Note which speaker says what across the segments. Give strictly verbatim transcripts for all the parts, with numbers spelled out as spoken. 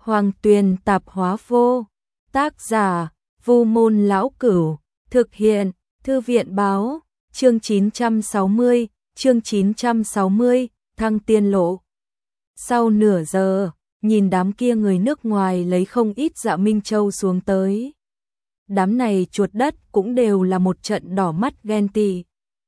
Speaker 1: Hoàng Tuyền Tạp Hóa Vô. Tác giả Vu Môn Lão Cửu. Thực hiện Thư viện Báo. Chương chín trăm sáu mươi, chương chín trăm sáu mươi, Thăng Tiên Lộ. Sau nửa giờ, nhìn đám kia người nước ngoài lấy không ít Dạ Minh Châu xuống tới. Đám này chuột đất cũng đều là một trận đỏ mắt ghen tị.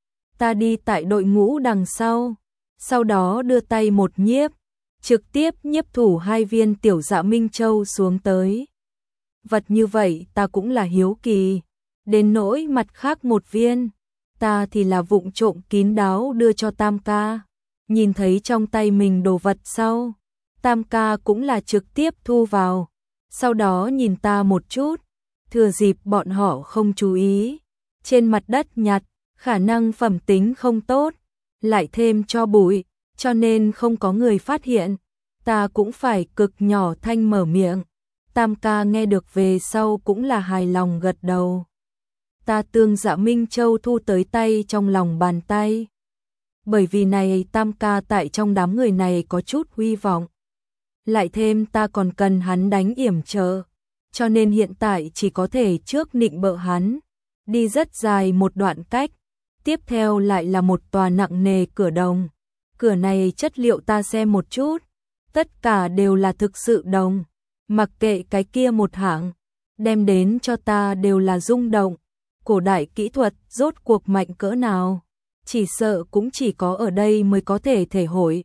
Speaker 1: Ta đi tại đội ngũ đằng sau, sau đó đưa tay một nhiếp, trực tiếp nhiếp thủ hai viên tiểu Dạ Minh Châu xuống tới. Vật như vậy ta cũng là hiếu kỳ, đến nỗi mặt khác một viên, ta thì là vụng trộm kín đáo đưa cho Tam ca. Nhìn thấy trong tay mình đồ vật sau, Tam ca cũng là trực tiếp thu vào, sau đó nhìn ta một chút, thừa dịp bọn họ không chú ý, trên mặt đất nhặt, khả năng phẩm tính không tốt, lại thêm cho bụi, cho nên không có người phát hiện, ta cũng phải cực nhỏ thanh mở miệng. Tam ca nghe được về sau cũng là hài lòng gật đầu. Ta tương Dạ Minh Châu thu tới tay trong lòng bàn tay. Bởi vì này Tam ca tại trong đám người này có chút hy vọng. Lại thêm ta còn cần hắn đánh yểm trợ, cho nên hiện tại chỉ có thể trước nịnh bợ hắn, đi rất dài một đoạn cách, tiếp theo lại là một tòa nặng nề cửa đồng. Cửa này chất liệu ta xem một chút, tất cả đều là thực sự đồng, mặc kệ cái kia một hạng, đem đến cho ta đều là rung động. Cổ đại kỹ thuật rốt cuộc mạnh cỡ nào, chỉ sợ cũng chỉ có ở đây mới có thể thể hội.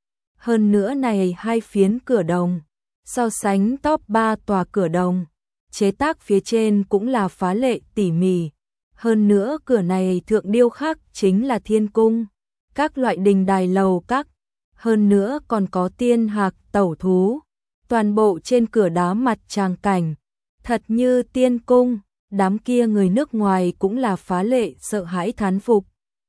Speaker 1: Hơn nữa này hai phiến cửa đồng, so sánh top ba tòa cửa đồng, chế tác phía trên cũng là phá lệ tỉ mỉ. Hơn nữa cửa này thượng điêu khắc chính là thiên cung, các loại đình đài lầu các, hơn nữa còn có tiên hạc tẩu thú, toàn bộ trên cửa đá mặt tràng cảnh, thật như tiên cung. Đám kia người nước ngoài cũng là phá lệ sợ hãi thán phục.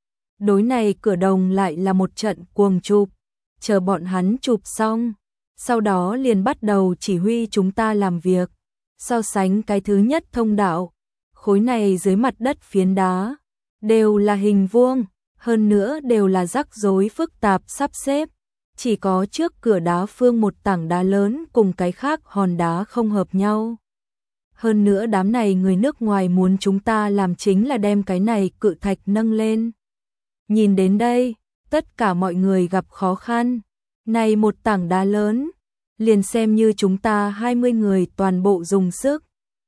Speaker 1: Đối này cửa đồng lại là một trận cuồng chụp, chờ bọn hắn chụp xong, sau đó liền bắt đầu chỉ huy chúng ta làm việc. So sánh cái thứ nhất thông đạo, khối này dưới mặt đất phiến đá, đều là hình vuông, hơn nữa đều là rắc rối phức tạp sắp xếp. Chỉ có trước cửa đá phương một tảng đá lớn cùng cái khác hòn đá không hợp nhau. Hơn nữa đám này người nước ngoài muốn chúng ta làm chính là đem cái này cự thạch nâng lên. Nhìn đến đây, tất cả mọi người gặp khó khăn. Này một tảng đá lớn, liền xem như chúng ta hai mươi người toàn bộ dùng sức,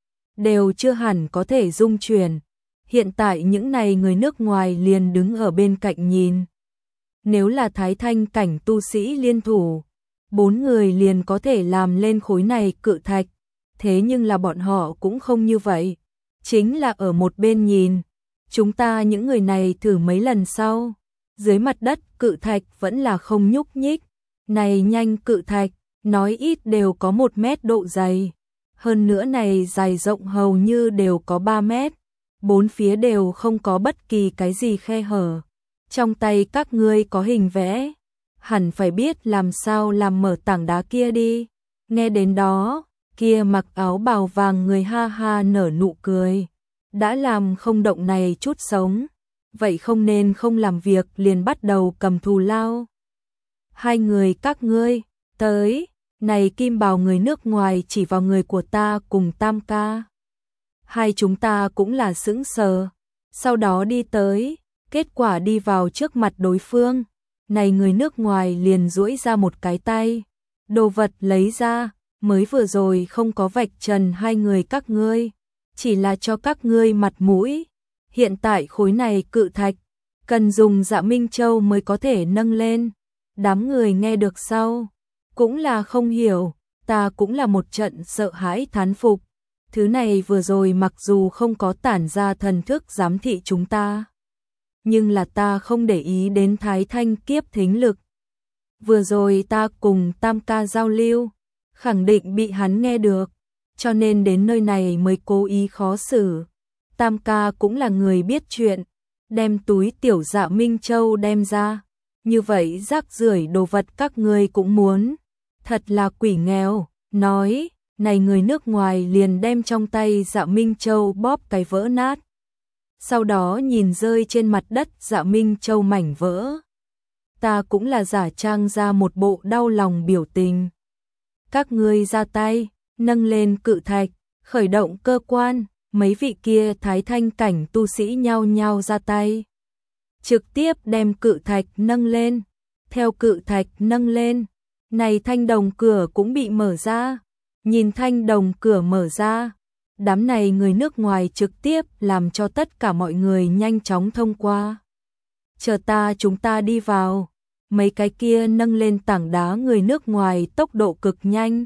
Speaker 1: đều chưa hẳn có thể dung chuyển. Hiện tại những này người nước ngoài liền đứng ở bên cạnh nhìn. Nếu là Thái Thanh cảnh tu sĩ liên thủ, bốn người liền có thể làm lên khối này cự thạch. Thế nhưng là bọn họ cũng không như vậy, chính là ở một bên nhìn, chúng ta những người này thử mấy lần sau, dưới mặt đất cự thạch vẫn là không nhúc nhích, này nhanh cự thạch, nói ít đều có một mét độ dày, hơn nữa này dài rộng hầu như đều có ba mét, bốn phía đều không có bất kỳ cái gì khe hở, trong tay các ngươi có hình vẽ, hẳn phải biết làm sao làm mở tảng đá kia đi, nghe đến đó. Kia mặc áo bào vàng người ha ha nở nụ cười, đã làm không động này chút sống, vậy không nên không làm việc liền bắt đầu cầm thù lao. Hai người các ngươi, tới, này kim bào người nước ngoài chỉ vào người của ta cùng Tam ca. Hai chúng ta cũng là sững sờ, sau đó đi tới, kết quả đi vào trước mặt đối phương, này người nước ngoài liền duỗi ra một cái tay, đồ vật lấy ra. Mới vừa rồi không có vạch trần hai người các ngươi, chỉ là cho các ngươi mặt mũi. Hiện tại khối này cự thạch, cần dùng Dạ Minh Châu mới có thể nâng lên. Đám người nghe được sau, cũng là không hiểu, ta cũng là một trận sợ hãi thán phục. Thứ này vừa rồi mặc dù không có tản ra thần thức giám thị chúng ta, nhưng là ta không để ý đến Thái Thanh kiếp thính lực. Vừa rồi ta cùng Tam ca giao lưu, khẳng định bị hắn nghe được, cho nên đến nơi này mới cố ý khó xử. Tam ca cũng là người biết chuyện, đem túi tiểu Dạ Minh Châu đem ra, như vậy rác rưởi đồ vật các ngươi cũng muốn, thật là quỷ nghèo. Nói, này người nước ngoài liền đem trong tay Dạ Minh Châu bóp cái vỡ nát, sau đó nhìn rơi trên mặt đất Dạ Minh Châu mảnh vỡ. Ta cũng là giả trang ra một bộ đau lòng biểu tình. các ngươi ra tay, nâng lên cự thạch, khởi động cơ quan, mấy vị kia thái thanh cảnh tu sĩ nhao nhao ra tay. Trực tiếp đem cự thạch nâng lên, theo cự thạch nâng lên, này thanh đồng cửa cũng bị mở ra, nhìn thanh đồng cửa mở ra, đám này người nước ngoài trực tiếp làm cho tất cả mọi người nhanh chóng thông qua. Chờ ta chúng ta đi vào, mấy cái kia nâng lên tảng đá người nước ngoài tốc độ cực nhanh.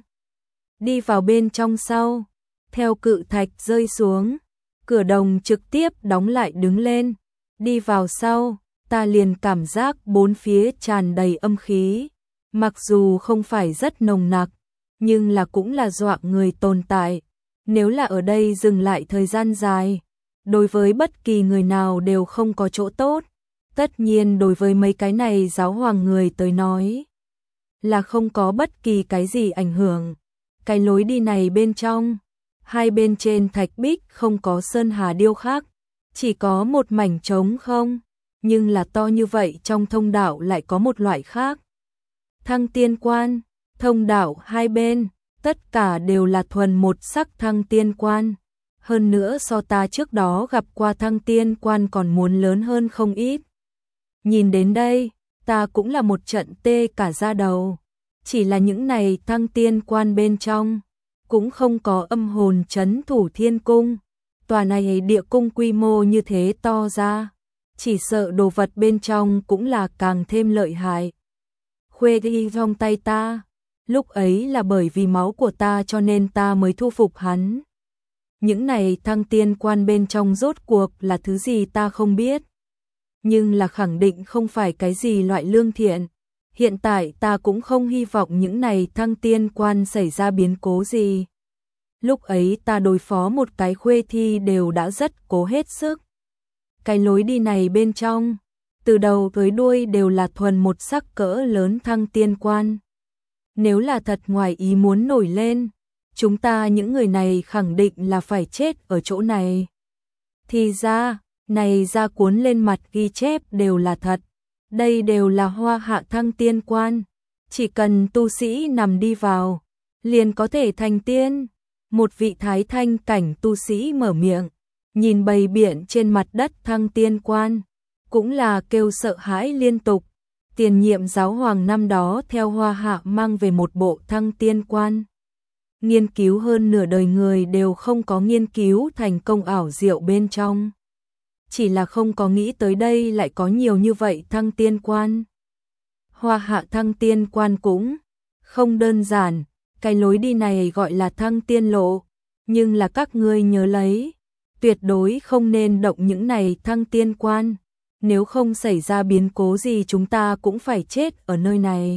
Speaker 1: Đi vào bên trong sau, theo cự thạch rơi xuống, cửa đồng trực tiếp đóng lại đứng lên, đi vào sau, ta liền cảm giác bốn phía tràn đầy âm khí, mặc dù không phải rất nồng nặc, nhưng là cũng là dọa người tồn tại. Nếu là ở đây dừng lại thời gian dài, đối với bất kỳ người nào đều không có chỗ tốt. Tất nhiên đối với mấy cái này giáo hoàng người tới nói là không có bất kỳ cái gì ảnh hưởng. Cái lối đi này bên trong, hai bên trên thạch bích không có sơn hà điêu khắc, chỉ có một mảnh trống không, nhưng là to như vậy trong thông đạo lại có một loại khác. Thăng tiên quan, thông đạo hai bên, tất cả đều là thuần một sắc thăng tiên quan. Hơn nữa so ta trước đó gặp qua thăng tiên quan còn muốn lớn hơn không ít. Nhìn đến đây, ta cũng là một trận tê cả da đầu. Chỉ là những này thăng tiên quan bên trong, cũng không có âm hồn trấn thủ thiên cung. Tòa này địa cung quy mô như thế to ra, chỉ sợ đồ vật bên trong cũng là càng thêm lợi hại. Khuê đi trong tay ta, lúc ấy là bởi vì máu của ta cho nên ta mới thu phục hắn. Những này thăng tiên quan bên trong rốt cuộc là thứ gì ta không biết. Nhưng là khẳng định không phải cái gì loại lương thiện. Hiện tại ta cũng không hy vọng những này thăng tiên quan xảy ra biến cố gì. Lúc ấy ta đối phó một cái khuê thi đều đã rất cố hết sức. Cái lối đi này bên trong, từ đầu tới đuôi đều là thuần một sắc cỡ lớn thăng tiên quan. Nếu là thật ngoài ý muốn nổi lên, chúng ta những người này khẳng định là phải chết ở chỗ này. Thì ra, này ra cuốn lên mặt ghi chép đều là thật. Đây đều là hoa hạ thăng tiên quan. Chỉ cần tu sĩ nằm đi vào, liền có thể thành tiên. Một vị thái thanh cảnh tu sĩ mở miệng, nhìn bầy biển trên mặt đất thăng tiên quan, cũng là kêu sợ hãi liên tục. Tiền nhiệm giáo hoàng năm đó theo hoa hạ mang về một bộ thăng tiên quan. Nghiên cứu hơn nửa đời người đều không có nghiên cứu thành công ảo diệu bên trong. Chỉ là không có nghĩ tới đây lại có nhiều như vậy thăng tiên quan. Hoa hạ thăng tiên quan cũng không đơn giản, cái lối đi này gọi là thăng tiên lộ, nhưng là các ngươi nhớ lấy, tuyệt đối không nên động những này thăng tiên quan, nếu không xảy ra biến cố gì chúng ta cũng phải chết ở nơi này.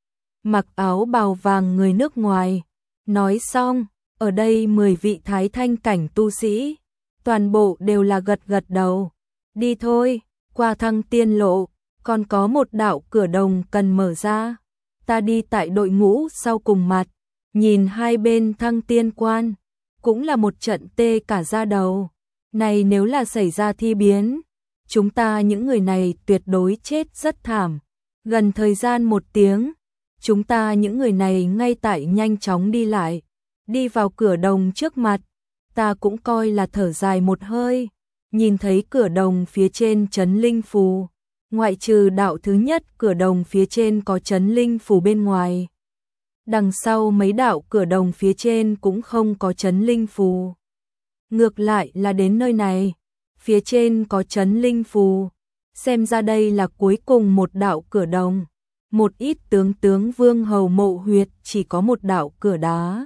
Speaker 1: Mặc áo bào vàng người nước ngoài, nói xong, ở đây mười vị thái thanh cảnh tu sĩ, toàn bộ đều là gật gật đầu. Đi thôi, qua thăng tiên lộ, còn có một đạo cửa đồng cần mở ra. Ta đi tại đội ngũ sau cùng mặt, nhìn hai bên thăng tiên quan, cũng là một trận tê cả da đầu. Này nếu là xảy ra thi biến, chúng ta những người này tuyệt đối chết rất thảm. Gần thời gian một tiếng, chúng ta những người này ngay tại nhanh chóng đi lại, đi vào cửa đồng trước mặt. Ta cũng coi là thở dài một hơi, nhìn thấy cửa đồng phía trên chấn linh phù, ngoại trừ đạo thứ nhất cửa đồng phía trên có chấn linh phù bên ngoài. Đằng sau mấy đạo cửa đồng phía trên cũng không có chấn linh phù. Ngược lại là đến nơi này, phía trên có chấn linh phù, xem ra đây là cuối cùng một đạo cửa đồng. Một ít tướng tướng vương hầu mộ huyệt chỉ có một đạo cửa đá.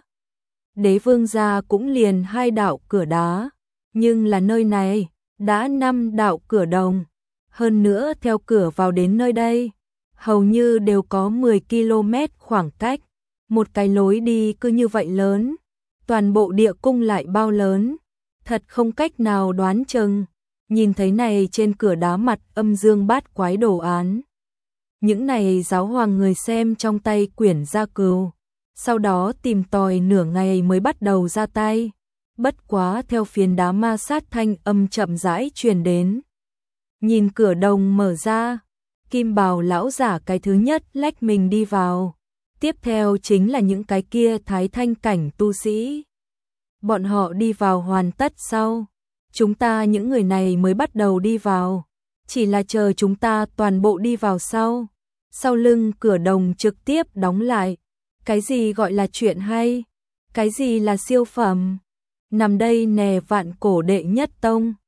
Speaker 1: Đế vương gia cũng liền hai đạo cửa đá, nhưng là nơi này đã năm đạo cửa đồng. Hơn nữa theo cửa vào đến nơi đây, hầu như đều có mười ki lô mét khoảng cách. Một cái lối đi cứ như vậy lớn, toàn bộ địa cung lại bao lớn, thật không cách nào đoán chừng. Nhìn thấy này trên cửa đá mặt âm dương bát quái đồ án. Những này giáo hoàng người xem trong tay quyển gia cừu, sau đó tìm tòi nửa ngày mới bắt đầu ra tay. Bất quá theo phiến đá ma sát thanh âm chậm rãi truyền đến. Nhìn cửa đồng mở ra, kim bào lão giả cái thứ nhất lách mình đi vào. Tiếp theo chính là những cái kia thái thanh cảnh tu sĩ. Bọn họ đi vào hoàn tất sau. Chúng ta những người này mới bắt đầu đi vào. Chỉ là chờ chúng ta toàn bộ đi vào sau. Sau lưng cửa đồng trực tiếp đóng lại. Cái gì gọi là chuyện hay? Cái gì là siêu phẩm? Nằm đây nè vạn cổ đệ nhất tông.